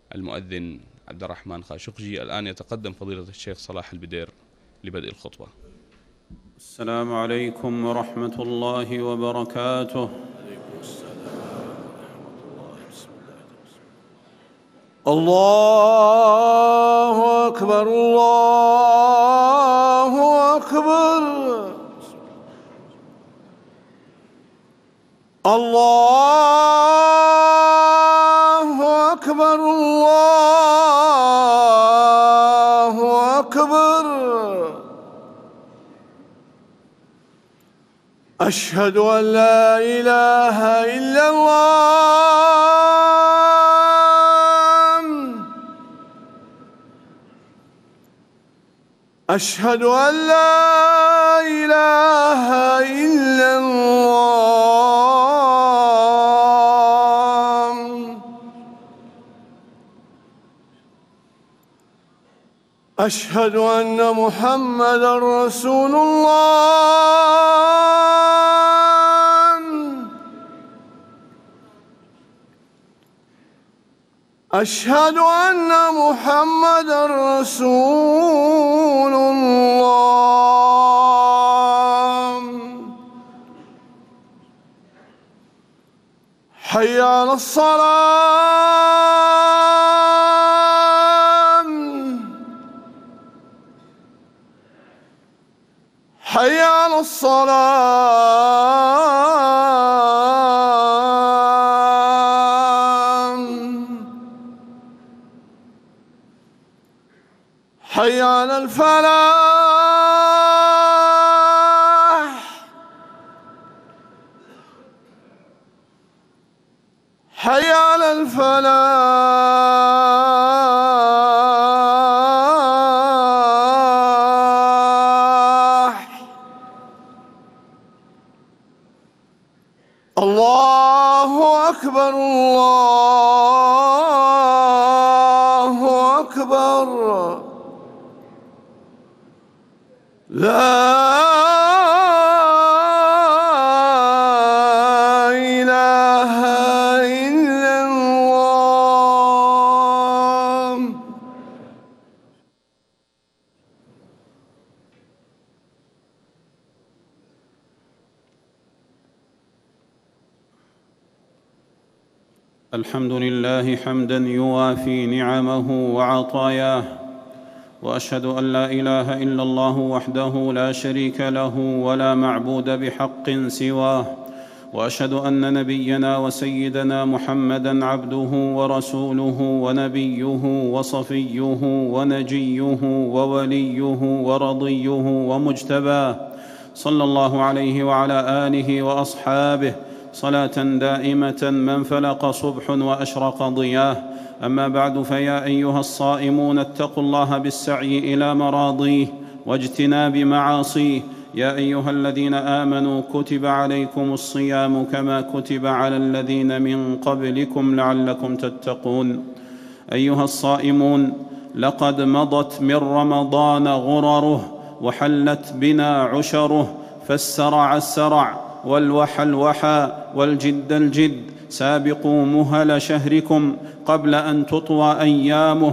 المؤذن عبد الرحمن خاشقجي. الآن يتقدم فضيلة الشيخ صلاح البدير لبدء الخطبة. السلام عليكم ورحمة الله وبركاته. الله أكبر الله أكبر الله أكبر الله أكبر. أشهد أن لا إله إلا الله. أشهد أن لا إله إلا الله. أشهد أن محمدًا رسول الله. أشهد أن محمدًا رسول الله. حي على الصلاة. حي على الصلاة. حي على الفلاح. حي على الفلاح. الله أكبر الله أكبر. لا إله إلا الله. الحمد لله حمداً يوافي نعمه وعطاياه، وأشهد أن لا إله إلا الله وحده لا شريك له ولا معبود بحق سواه، وأشهد أن نبينا وسيدنا محمدًا عبده ورسوله ونبيه وصفيه ونجيه ووليه ورضيه ومجتباه، صلى الله عليه وعلى آله وأصحابه صلاة دائمة من فلق صبح وأشرق ضياه. أما بعد، فيا أيها الصائمون اتقوا الله بالسعي إلى مراضيه واجتناب معاصيه. يا أيها الذين آمنوا كتب عليكم الصيام كما كتب على الذين من قبلكم لعلكم تتقون. أيها الصائمون، لقد مضت من رمضان غرره وحلت بنا عشره، فالسرع السرع والوحى الوحى والجد الجد. سابقوا مهل شهركم قبل أن تطوى أيامه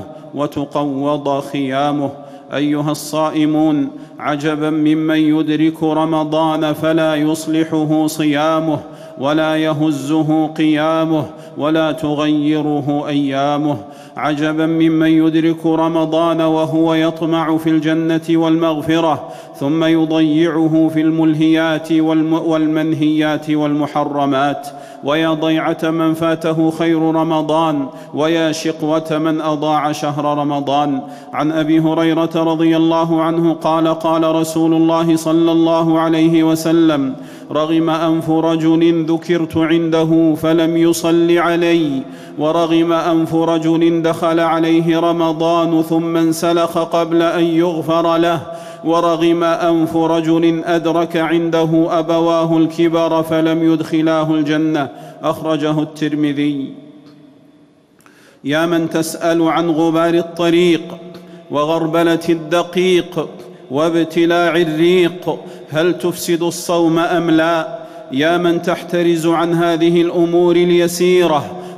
وتقوض خيامه. أيها الصائمون، عجبا ممن يدرك رمضان فلا يصلحه صيامه ولا يهزه قيامه ولا تغيره أيامه. عجبا ممن يدرك رمضان وهو يطمع في الجنة والمغفرة ثم يضيعه في الملهيات والمنهيات والمحرمات. ويا ضيعة من فاته خير رمضان، ويا شقوة من أضاع شهر رمضان. عن أبي هريرة رضي الله عنه قال: قال رسول الله صلى الله عليه وسلم: رغم أنف رجل ذكرت عنده فلم يصل علي، ورغم أنف رجل دخل عليه رمضان ثم انسلخ قبل أن يغفر له، ورغم أنف رجل أدرك عنده أبواه الكبر فلم يدخلاه الجنة. أخرجه الترمذي. يا من تسأل عن غبار الطريق وغربلة الدقيق وابتلاع الريق، هل تفسد الصوم أم لا؟ يا من تحترز عن هذه الأمور اليسيرة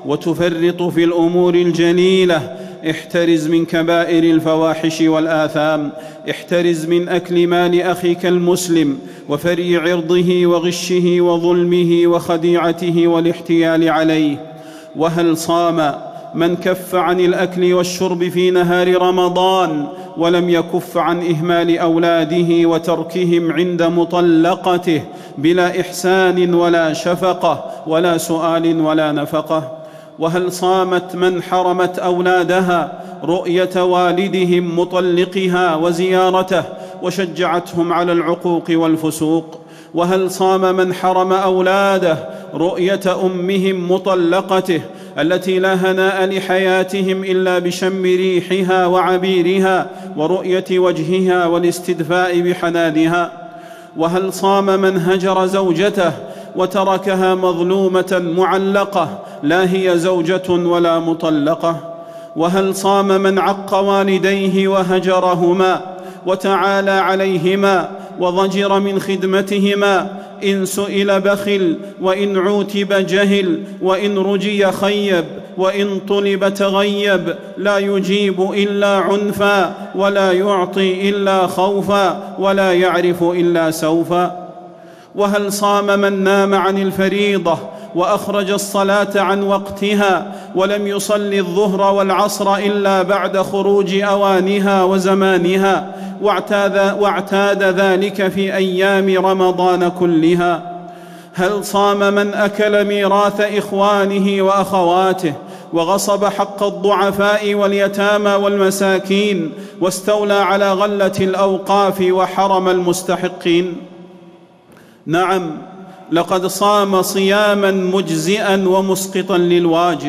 وتفرط في الأمور الجليلة. احترز من كبائر الفواحش والآثام، احترز من أكل مال أخيك المسلم وفري عرضه وغشه وظلمه وخديعته والاحتيال عليه. وهل صام من كف عن الأكل والشرب في نهار رمضان ولم يكف عن إهمال أولاده وتركهم عند مطلقته بلا إحسان ولا شفقة ولا سؤال ولا نفقة؟ وهل صامت من حرمت أولادها رؤية والدهم مطلقها وزيارته وشجعتهم على العقوق والفسوق؟ وهل صام من حرم أولاده رؤية أمهم مطلقته التي لا هناء لحياتهم إلا بشم ريحها وعبيرها ورؤية وجهها والاستدفاء بحنانها؟ وهل صام من هجر زوجته وتركها مظلومة معلقة لا هي زوجة ولا مطلقة؟ وهل صام من عق والديه وهجرهما وتعالى عليهما وضجر من خدمتهما؟ إن سئل بخل، وإن عوتب جهل، وإن رجي خيب، وإن طلب تغيب، لا يجيب إلا عنفا، ولا يعطي إلا خوفا، ولا يعرف إلا سوفا. وهل صام من نام عن الفريضة وأخرج الصلاة عن وقتها ولم يصل الظهر والعصر إلا بعد خروج أوانها وزمانها واعتاد ذلك في أيام رمضان كلها؟ هل صام من أكل ميراث إخوانه وأخواته وغصب حق الضعفاء واليتامى والمساكين واستولى على غلة الأوقاف وحرم المستحقين؟ نعم، لقد صام صياما مجزئا ومسقطا للواجب،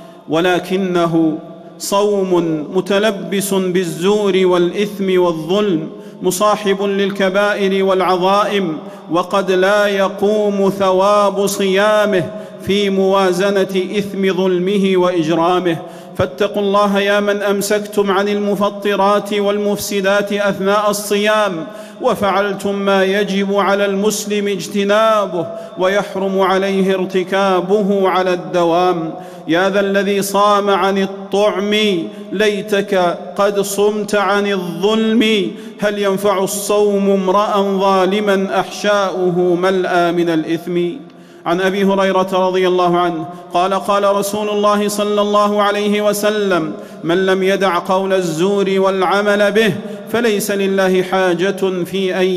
ولكنه صوم متلبس بالزور والإثم والظلم، مصاحب للكبائر والعظائم، وقد لا يقوم ثواب صيامه في موازنة إثم ظلمه وإجرامه. فاتقوا الله يا من أمسكتم عن المفطرات والمفسدات أثناء الصيام وفعلتم ما يجب على المسلم اجتنابه ويحرم عليه ارتكابه على الدوام. يا ذا الذي صام عن الطعم ليتك قد صمت عن الظلم. هل ينفع الصوم امرأ ظالما أحشاؤه ملأى من الإثم؟ عن أبي هريرة رضي الله عنه قال: قال رسول الله صلى الله عليه وسلم: من لم يدع قول الزور والعمل به فليس لله حاجة في أن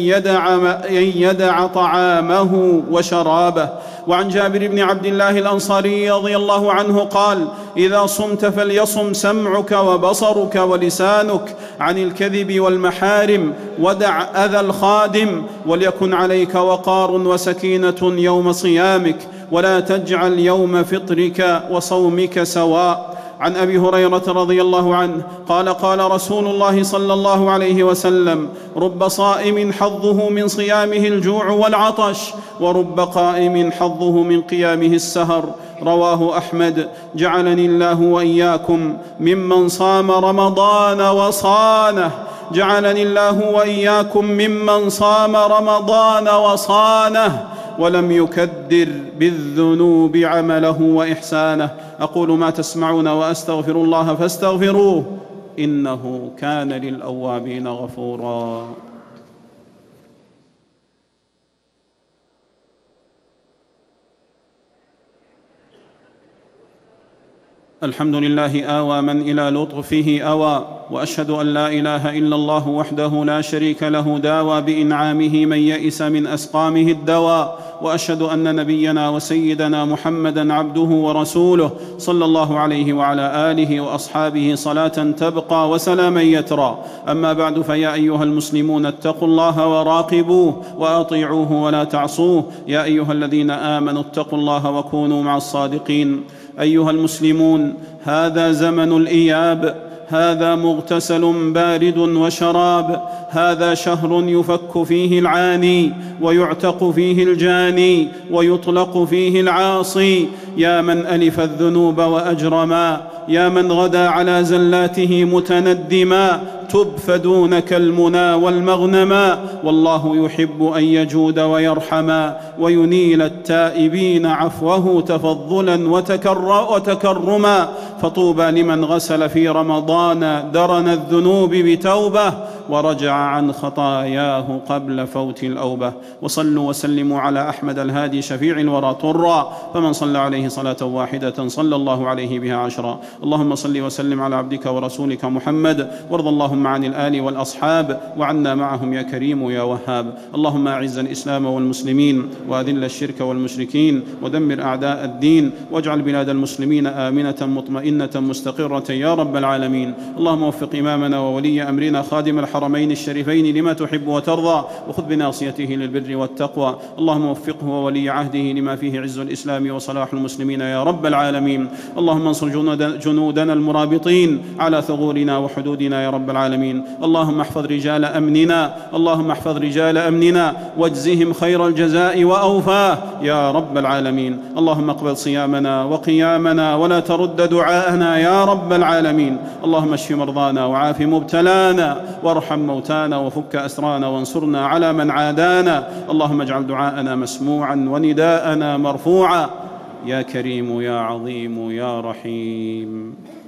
يدع طعامه وشرابه. وعن جابر بن عبد الله الأنصاري رضي الله عنه قال: إذا صمت فليصم سمعك وبصرك ولسانك عن الكذب والمحارم، ودع أذى الخادم، وليكن عليك وقار وسكينة يوم صيامك، ولا تجعل يوم فطرك وصومك سواء. عن أبي هريرة رضي الله عنه قال: قال رسول الله صلى الله عليه وسلم: رب صائم حظه من صيامه الجوع والعطش، ورب قائم حظه من قيامه السهر. رواه أحمد. جعلني الله وإياكم ممن صام رمضان وصانه. جعلني الله وإياكم ممن صام رمضان وصانه ولم يكدر بالذنوب عمله وإحسانه. أقول ما تسمعون وأستغفر الله فاستغفروه إنه كان للأوابين غفورا. الحمد لله آوى من إلى لطفه أوى، وأشهد أن لا إله إلا الله وحده لا شريك له داوى بإنعامه من يئس من أسقامه الدواء. وأشهد أن نبينا وسيدنا محمدًا عبده ورسوله صلى الله عليه وعلى آله وأصحابه صلاة تبقى وسلاما يترى. أما بعد، فيا أيها المسلمون اتقوا الله وراقبوه وأطيعوه ولا تعصوه. يا أيها الذين آمنوا اتقوا الله وكونوا مع الصادقين. أيها المسلمون، هذا زمن الإياب، هذا مغتسل بارد وشراب، هذا شهر يفك فيه العاني ويعتق فيه الجاني ويطلق فيه العاصي. يا من ألف الذنوب وأجرما، يا من غدا على زلاته متندما، تب فدونك المنى والمغنما. والله يحب أن يجود ويرحما وينيل التائبين عفوه تفضلا وتكرما. فطوبى لمن غسل في رمضان درن الذنوب بتوبة ورجع عن خطاياه قبل فوت الأوبة. وصلوا وسلموا على أحمد الهادي شفيع الورى طرا، فمن صلى عليه صلاة واحدة صلى الله عليه بها عشرا. اللهم صل وسلم على عبدك ورسولك محمد، وارض اللهم عن الآل والأصحاب وعنا معهم يا كريم يا وهاب. اللهم أعز الإسلام والمسلمين وأذل الشرك والمشركين ودمر أعداء الدين، واجعل بلاد المسلمين آمنة مطمئنة مستقرة يا رب العالمين. اللهم وفق إمامنا وولي أمرنا خادم الحرمين الشريفين لما تحب وترضى، وخذ بناصيته للبر والتقوى. اللهم وفقه وولي عهده لما فيه عز الإسلام وصلاح المسلمين يا رب العالمين. اللهم انصر جنودنا المرابطين على ثغورنا وحدودنا يا رب العالمين. اللهم احفظ رجال أمننا، اللهم احفظ رجال أمننا واجزهم خير الجزاء وأوفاه يا رب العالمين. اللهم اقبل صيامنا وقيامنا ولا ترد دعاءنا يا رب العالمين. اللهم اشف مرضانا وعاف مبتلانا وارحم موتانا وفك أسرانا وانصرنا على من عادانا. اللهم اجعل دعاءنا مسموعا ونداءنا مرفوعا يا كريم يا عظيم يا رحيم.